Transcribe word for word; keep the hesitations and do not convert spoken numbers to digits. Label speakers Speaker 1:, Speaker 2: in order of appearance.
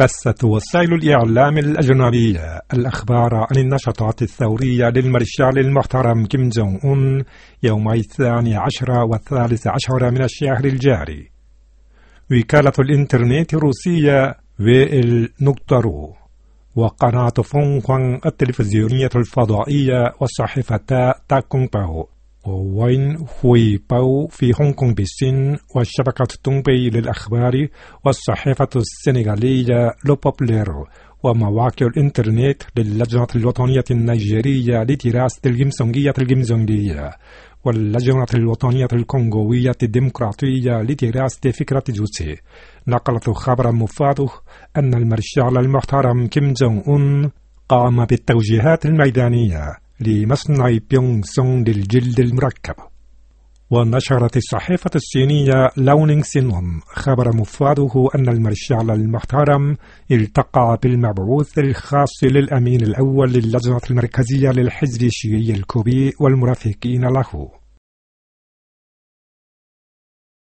Speaker 1: بثت وسائل الإعلام الأجنبية الأخبار عن النشاطات الثورية للمارشال المحترم كيم جونغ أون يومي الثاني عشر والثالث عشر من الشهر الجاري. وكالة الإنترنت الروسية ويل نوكتارو وقناة فونغوان التلفزيونية الفضائية والصحيفة تاكونغ باو ووين هوي باو في هونغ كونغ بالصين والشبكة تونغبي للأخبار والصحيفة السنغالية لو بوبليرو ومواقع الإنترنت للجنة الوطنية النيجيرية لدراسة الجمسونجية الجمزونجية واللجنة الوطنية الكونغوية الديمقراطية لدراسة فكرة جوتسي نقلت خبرا مفاده أن المارشال المحترم كيم جونغ أون قام بالتوجيهات الميدانية لمصنع بيونغ سونغ للجلد المركب. ونشرت الصحيفة الصينية لونينغ سينون خبر مفاده أن المارشال المحترم التقى بالمبعوث الخاص للأمين الأول للجنة المركزية للحزب الشيوعي الكوبي والمرافقين له.